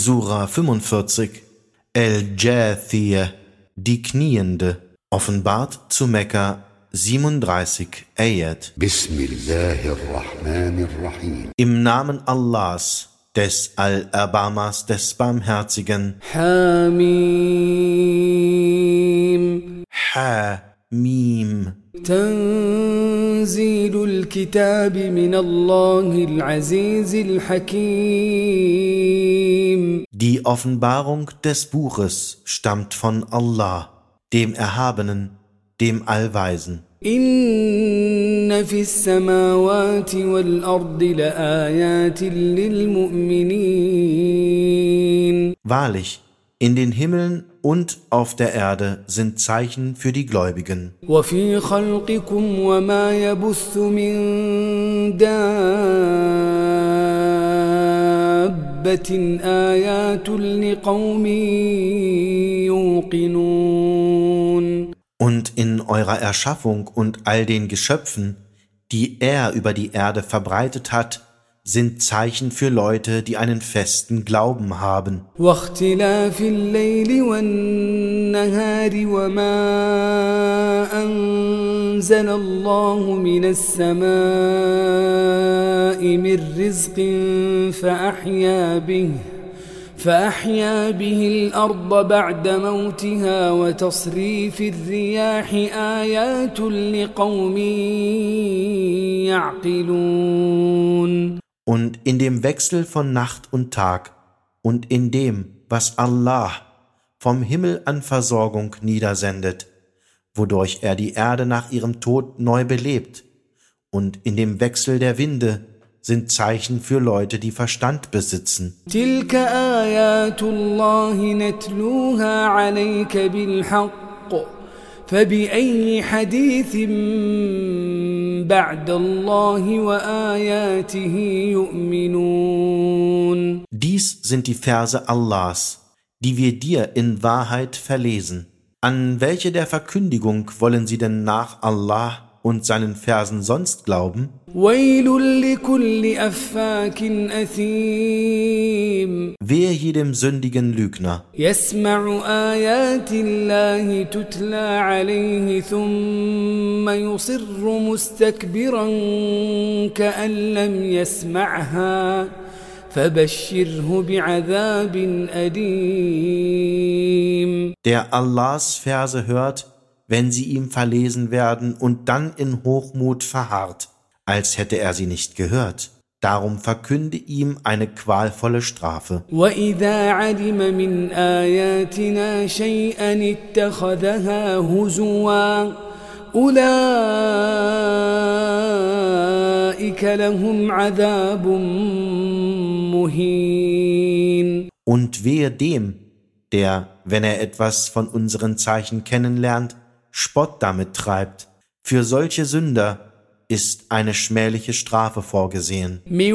Sura 45, El-Jathiyah, die Kniende, offenbart zu Mekka 37 Ayat. Bismillahirrahmanirrahim. Im Namen Allahs, des Allerbarmers, des Barmherzigen. Hamim. Ha-Mim. Tanzilul Kitabi min Allahil Azizil Hakim. Die Offenbarung des Buches stammt von Allah, dem Erhabenen, dem Allweisen. Inna fis samawati wal ardi la ayatin lil mu'minin. Wahrlich, in den Himmeln und auf der Erde sind Zeichen für die Gläubigen. Wa fi khalqikum wa ma yabuthu min dabbatin ayatun liqaumin yuqinun. Und in eurer Erschaffung und all den Geschöpfen, die er über die Erde verbreitet hat, sind Zeichen für Leute, die einen festen Glauben haben. واختلاف الليل والنهار وما أنزل الله من السماء من رزق فأحيا به الأرض بعد موتها وتصريف الرياح آيات لقوم يعقلون. Und in dem Wechsel von Nacht und Tag und in dem, was Allah vom Himmel an Versorgung niedersendet, wodurch er die Erde nach ihrem Tod neu belebt, und in dem Wechsel der Winde sind Zeichen für Leute, die Verstand besitzen. تلك آيات الله نتلوها عليك بالحق فبأي حديث بعد الله وآياته يؤمنون. Dies sind die Verse Allahs, die wir dir in Wahrheit verlesen. An welche der Verkündigung wollen sie denn nach Allah und seinen Versen sonst glauben? ويل لكل أفاك أثيم. Wehe jedem sündigen Lügner, يسمع آيات الله تتلى عليه ثم يصر مستكبرا كأن لم يسمعها فبشره بعذاب أليم. der Allahs Verse hört, wenn sie ihm verlesen werden und dann in Hochmut verharrt, als hätte er sie nicht gehört. Darum verkünde ihm eine qualvolle Strafe. وَإِذَا عَلِمَ مِنْ آيَاتِنَا شَيْئًا اتَّخَذَهَا هُزُوًا أُولَئِكَ لَهُمْ عَذَابٌ مُهِينٌ. Und wehe dem, der, wenn er etwas von unseren Zeichen kennenlernt, Spott damit treibt. Für solche Sünder ist eine schmähliche Strafe vorgesehen. مِنْ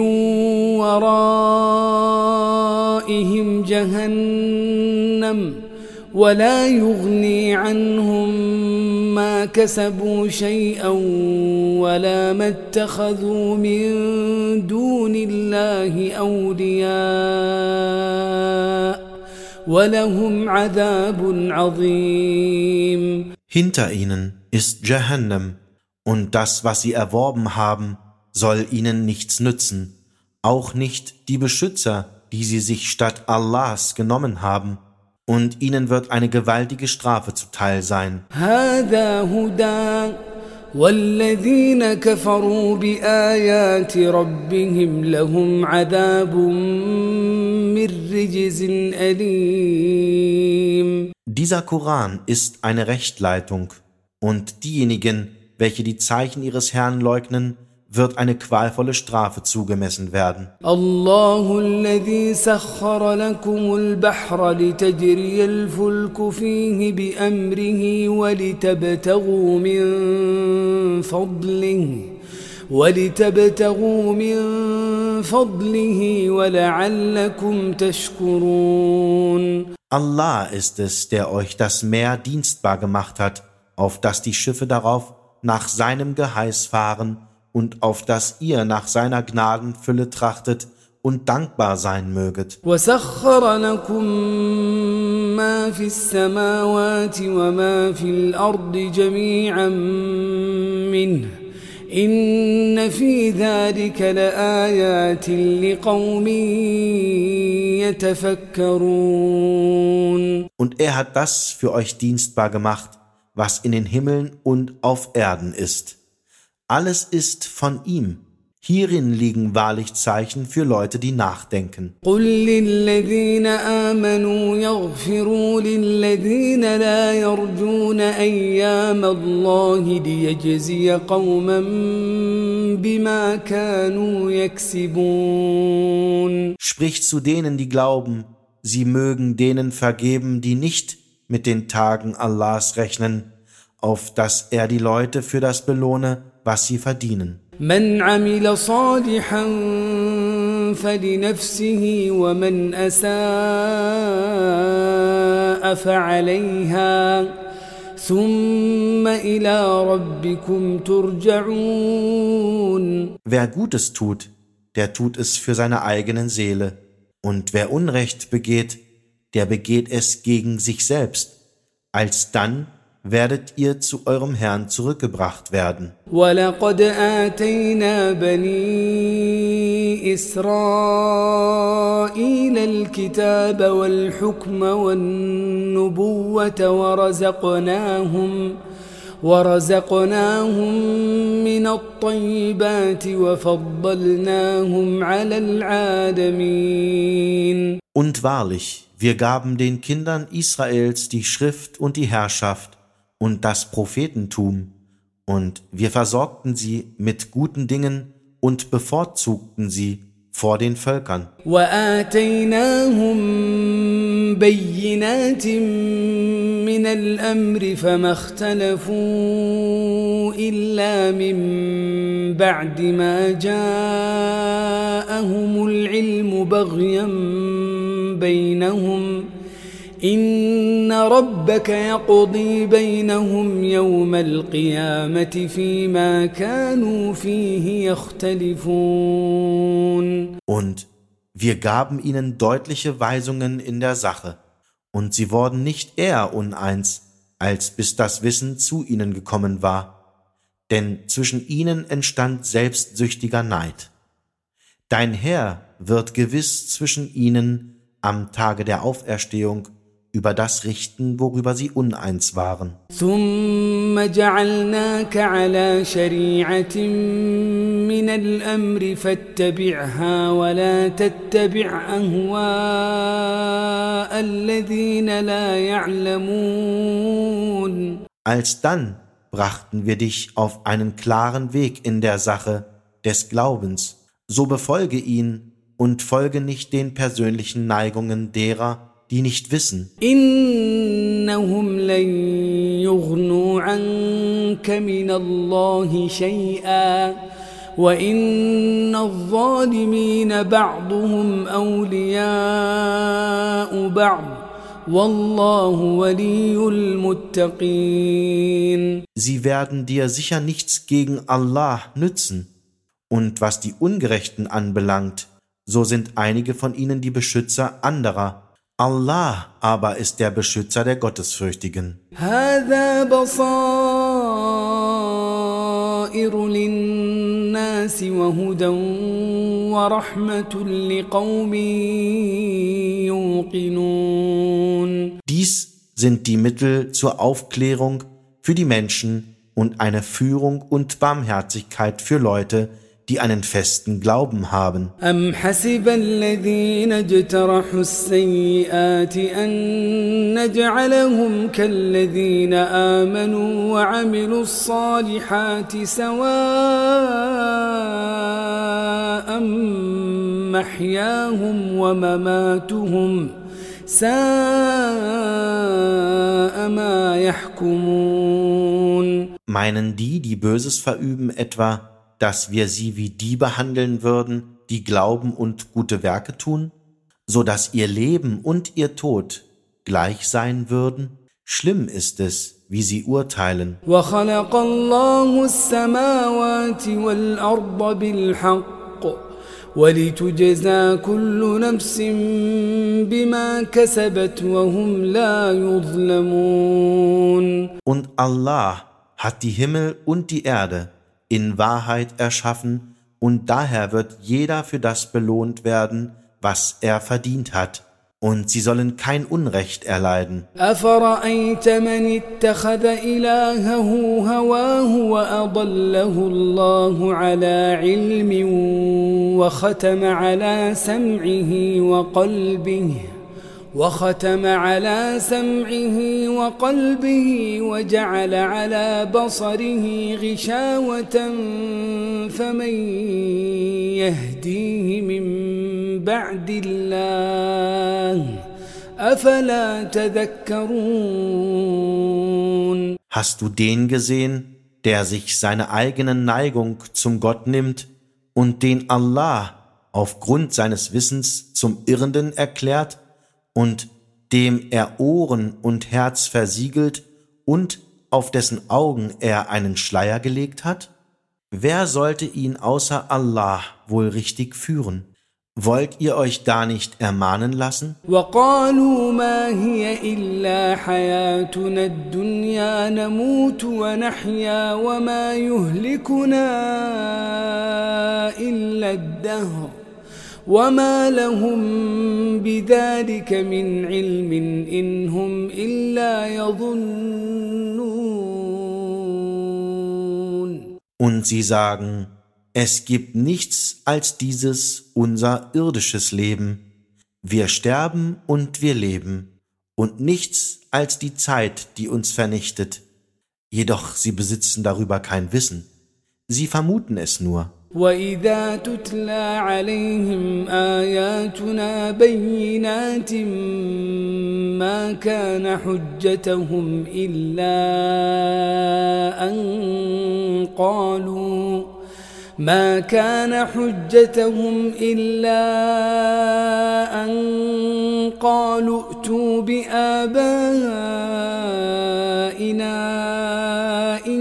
وَرَائِهِمْ جَهَنَّمُ وَلَا يُغْنِي عَنْهُمْ مَا كَسَبُوا شَيْئًا وَلَا مَا اتَّخَذُوا مِنْ دُونِ اللَّهِ أَوْلِيَاءَ وَلَهُمْ عَذَابٌ عَظِيمٌ. Hinter ihnen ist Jahannam, und das, was sie erworben haben, soll ihnen nichts nützen, auch nicht die Beschützer, die sie sich statt Allahs genommen haben, und ihnen wird eine gewaltige Strafe zuteil sein. هذا هدى والذين كفروا بآيات ربهم لهم عذاب من رجز أليم. Dieser Koran ist eine Rechtleitung, und diejenigen, welche die Zeichen ihres Herrn leugnen, wird eine qualvolle Strafe zugemessen werden. الله الذي سخر لكم البحر لتجري الفلك فيه بأمره ولتبتغوا من فضله ولعلكم تشكرون. Allah ist es, der euch das Meer dienstbar gemacht hat, auf dass die Schiffe darauf nach seinem Geheiß fahren und auf dass ihr nach seiner Gnadenfülle trachtet und dankbar sein möget. وسخر لكم ما في السماوات وما في الأرض جميعا منه إن في ذلك لآيات لقوم يتفكرون. Und er hat das für euch dienstbar gemacht, was in den Himmeln und auf Erden ist. Alles ist von ihm. Hierin liegen wahrlich Zeichen für Leute, die nachdenken. قل للذين آمنوا يغفروا للذين لا يرجون أيام الله ليجزي قوما بما كانوا يكسبون. Sprich zu denen, die glauben, sie mögen denen vergeben, die nicht mit den Tagen Allahs rechnen, auf dass er die Leute für das belohne, was sie verdienen. من عمل صالحا فلنفسه ومن أساء فعليها ثم إلى ربكم ترجعون. Wer Gutes tut, der tut es für seine eigene Seele. Und wer Unrecht begeht, der begeht es gegen sich selbst. Alsdann werdet ihr zu eurem Herrn zurückgebracht werden. وَلَقَدْ آتَيْنَا بَنِي إِسْرَائِيلَ الْكِتَابَ وَالْحُكْمَ وَالنُّبُوَّةَ ورزقناهم من الطيبات وفضلناهم على العالمين. Und wahrlich, wir gaben den Kindern Israels die Schrift und die Herrschaft und das Prophetentum, und wir versorgten sie mit guten Dingen und bevorzugten sie vor den Völkern. وآتيناهم بينات من الأمر فما اختلفوا إلا من بعد ما جاءهم العلم بغيا بينهم إن ربك يقضي بينهم يوم القيامة فيما كانوا فيه يختلفون. Und wir gaben ihnen deutliche Weisungen in der Sache, und sie wurden nicht eher uneins, als bis das Wissen zu ihnen gekommen war, denn zwischen ihnen entstand selbstsüchtiger Neid. Dein Herr wird gewiss zwischen ihnen am Tage der Auferstehung über das richten, worüber sie uneins waren. ثم جعلناك على شريعة من الأمر فاتبعها ولا تتبع أهواء الذين لا يعلمون. Alsdann brachten wir dich auf einen klaren Weg in der Sache des Glaubens, so befolge ihn und folge nicht den persönlichen Neigungen derer, die nicht wissen. إنهم لن يغنوا عنك من الله شيئا وإن الظالمين بعضهم أولياء بعض والله ولي المتقين. Sie werden dir sicher nichts gegen Allah nützen. Und was die Ungerechten anbelangt, so sind einige von ihnen die Beschützer anderer. Allah aber ist der Beschützer der Gottesfürchtigen. هذا بصائر للناس وهدى ورحمة لقوم يوقنون. Dies sind die Mittel zur Aufklärung für die Menschen und eine Führung und Barmherzigkeit für Leute, die einen festen Glauben haben. أم حسب الذين اجترحوا السيئات أن نجعلهم كالذين آمنوا وعملوا الصالحات سواء محياهم ومماتهم ساء ما يحكمون. Meinen die, die Böses verüben, etwa, dass wir sie wie die behandeln würden, die glauben und gute Werke tun, so dass ihr Leben und ihr Tod gleich sein würden? Schlimm ist es, wie sie urteilen. وَخَلَقَ اللَّهُ السَّمَاوَاتِ وَالْأَرْضَ بِالْحَقِّ ولتجزى كل نفس بما كسبت وهم لا يظلمون. Und Allah hat die Himmel und die Erde in Wahrheit erschaffen, und daher wird jeder für das belohnt werden, was er verdient hat. Und sie sollen kein Unrecht erleiden. أفرأيت من اتخذ إلهه هواه وأضله الله على علم وختم على سمعه وقلبه وجعل على بصره غشاوة فمن يهديه من بعد الله أفلا تذكرون. Hast du den gesehen, der sich seine eigene Neigung zum Gott nimmt und den Allah aufgrund seines Wissens zum Irrenden erklärt und dem er Ohren und Herz versiegelt und auf dessen Augen er einen Schleier gelegt hat? Wer sollte ihn außer Allah wohl richtig führen? Wollt ihr euch da nicht ermahnen lassen? وَقَالُوا مَا هِيَ إِلَّا حَيَاتُنَا الدُّنْيَا نَمُوتُ وَنَحْيَا وَمَا يُهْلِكُنَا إِلَّا الدَّهْرُ وَمَا لَهُم بِذَلِكَ مِنْ عِلْمٍ إِنْ هُمْ إِلَّا يَظُنُّونَ. Und sie sagen: Es gibt nichts als dieses unser irdisches Leben. Wir sterben und wir leben, und nichts als die Zeit, die uns vernichtet. Jedoch sie besitzen darüber kein Wissen. Sie vermuten es nur. وَإِذَا تُتْلَى عَلَيْهِمْ آيَاتُنَا بَيِّنَاتٍ مَا كَانَ حُجَّتُهُمْ إِلَّا أَن قَالُوا ائْتُوا بِآبَائِنَا إِن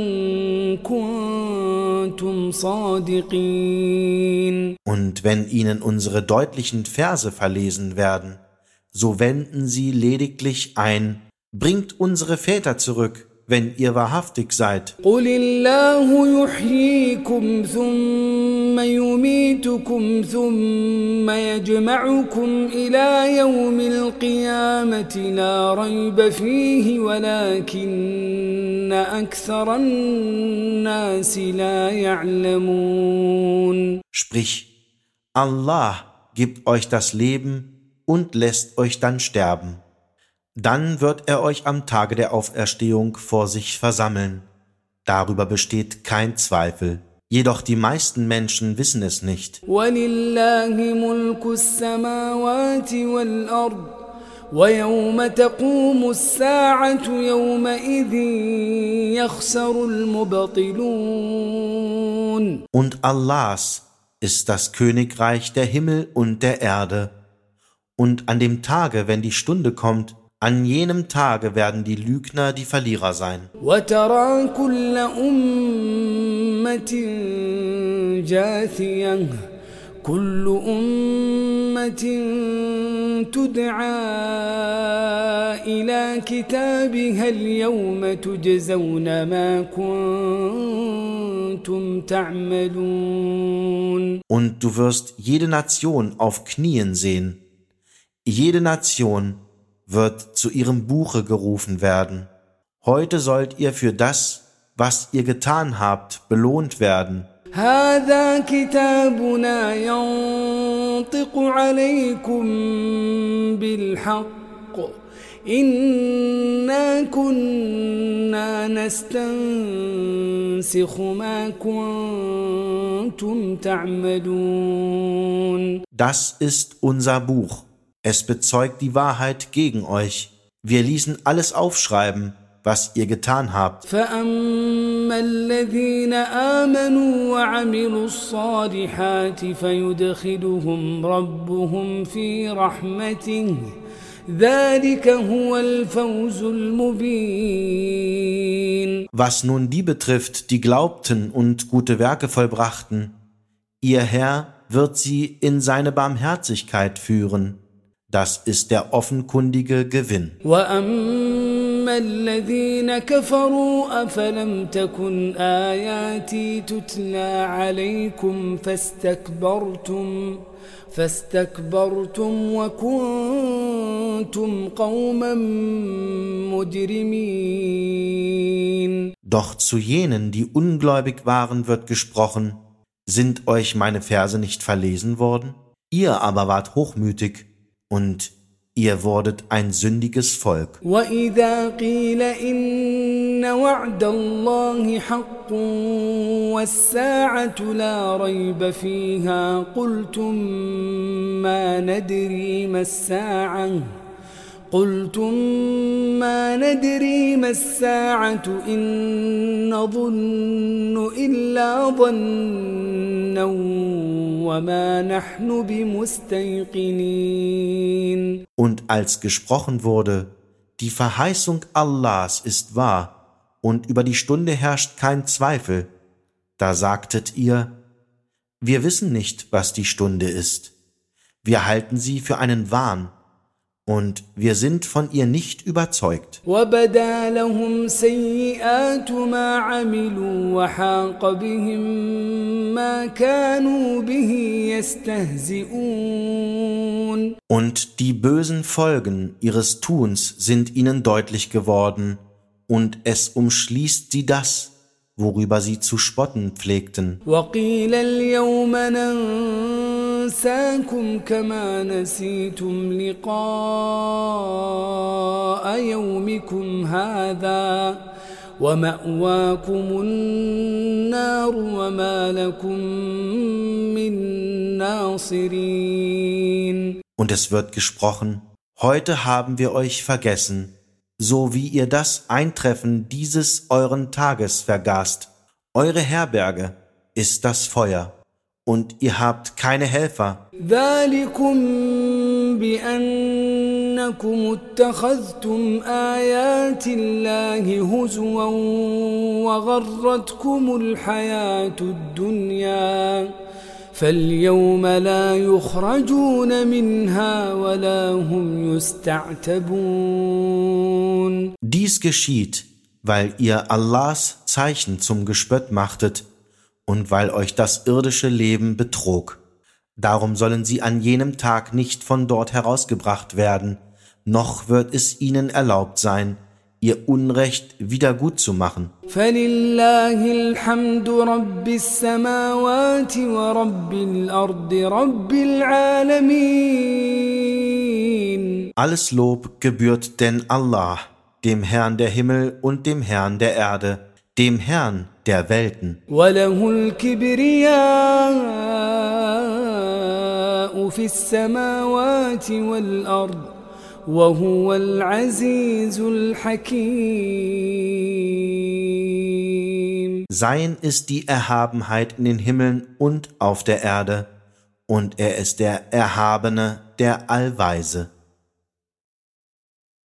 كُنتُمْ صَادِقِينَ. Und wenn ihnen unsere deutlichen Verse verlesen werden, so wenden sie lediglich ein: Bringt unsere Väter zurück, wenn ihr wahrhaftig seid. قُلِ اللَّهُ يُحْيِيكُمْ ثُمَّ يُمِيتُكُمْ ثُمَّ يَجْمَعُكُمْ إِلَى يَوْمِ الْقِيَامَةِ لَا رَيْبَ فِيهِ وَلَكِنَّ أَكْثَرَ النَّاسِ لَا يَعْلَمُونَ. Sprich: Allah gibt euch das Leben und lässt euch dann sterben. Dann wird er euch am Tage der Auferstehung vor sich versammeln. Darüber besteht kein Zweifel. Jedoch die meisten Menschen wissen es nicht. وَلِلَّهِ مُلْكُ السَّمَاوَاتِ وَالْأَرْضِ وَيَوْمَ تَقُومُ السَّاعَةُ يَوْمَئِذٍ يَخْسَرُ الْمُبْطِلُونَ. Und Allahs ist das Königreich der Himmel und der Erde. Und an dem Tage, wenn die Stunde kommt, an jenem Tage werden die Lügner die Verlierer sein. وَتَرَى كُلَّ أُمَّةٍ جَاثِيَةً كُلُّ أُمَّةٍ تُدْعَى إِلَى كِتَابِهَا الْيَوْمَ تُجْزَوْنَ مَا كُنتُمْ تَعْمَلُونَ. Und du wirst jede Nation auf Knien sehen. Jede Nation wird zu ihrem Buche gerufen werden. Heute sollt ihr für das, was ihr getan habt, belohnt werden. هذا كتابنا ينطق عليكم بالحق إنا كنا نستنسخ ما كنتم تعملون. Das ist unser Buch. Es bezeugt die Wahrheit gegen euch. Wir ließen alles aufschreiben, was ihr getan habt. فَأَمَّا الَّذِينَ آمَنُوا وَعَمِلُوا الصَّالِحَاتِ فَيُدْخِلُهُمْ رَبُّهُمْ فِي رَحْمَتِهِ ذَلِكَ هُوَ الْفَوْزُ الْمُبِينُ. Was nun die betrifft, die glaubten und gute Werke vollbrachten, ihr Herr wird sie in seine Barmherzigkeit führen. Das ist der offenkundige Gewinn. وأما الذين كفروا أفلم تكن آياتي تتلى عليكم فاستكبرتم وكنتم قوما مجرمين. Doch zu jenen, die ungläubig waren, wird gesprochen: Sind euch meine Verse nicht verlesen worden? Ihr aber wart hochmütig und ihr wurdet ein sündiges Volk. وإذا قيل إن وعد الله حق والساعة لا ريب فيها قلتم ما ندري ما الساعة إن نظن إلا ظنا وما نحن بمستيقنين. Und als gesprochen wurde: Die Verheißung Allahs ist wahr und über die Stunde herrscht kein Zweifel, da sagtet ihr: Wir wissen nicht, was die Stunde ist. Wir halten sie für einen Wahn und wir sind von ihr nicht überzeugt. وَبَدَا لَهُمْ سَيِّئَاتُ مَا عَمِلُوا وَحَاقَ بِهِم مَّا كَانُوا بِهِ يَسْتَهْزِئُونَ. Und die bösen Folgen ihres Tuns sind ihnen deutlich geworden, und es umschließt sie das, worüber sie zu spotten pflegten. وَقِيلَ الْيَوْمَ نَنسَاكُمْ كَمَا نَسِيتُمْ لِقَاءَ يَوْمِكُمْ هَٰذَا وَمَأْوَاكُمُ النَّارُ وَمَا لَكُم مِّن نَّاصِرِينَ. Und es wird gesprochen: Heute haben wir euch vergessen, so wie ihr das Eintreffen dieses euren Tages vergaßt. Eure Herberge ist das Feuer, und ihr habt keine Helfer. ذَلِكُمْ بِأَنَّكُمُ اتَّخَذْتُمْ آيَاتِ اللَّهِ هُزُوًا وَغَرَّتْكُمُ الْحَيَاةُ الدُّنْيَا فَالْيَوْمَ لَا يُخْرَجُونَ مِنْهَا وَلَا هُمْ يُسْتَعْتَبُونَ. Dies geschieht, weil ihr Allahs Zeichen zum Gespött machtet und weil euch das irdische Leben betrog. Darum sollen sie an jenem Tag nicht von dort herausgebracht werden, noch wird es ihnen erlaubt sein, ihr Unrecht wieder gut zu machen. فَلِلَّهِ الْحَمْدُ رَبِّ السَّمَاوَاتِ وَرَبِّ الْأَرْضِ رَبِّ الْعَالَمِينَ. Alles Lob gebührt denn Allah, dem Herrn der Himmel und dem Herrn der Erde, dem Herrn der Welten. وَلَهُ الْكِبْرِيَاءُ فِي السَّمَاوَاتِ وَالْأَرْضِ وَهُوَ الْعَزِيزُ الْحَكِيمُ. Sein ist die Erhabenheit in den Himmeln und auf der Erde, und er ist der Erhabene, der Allweise.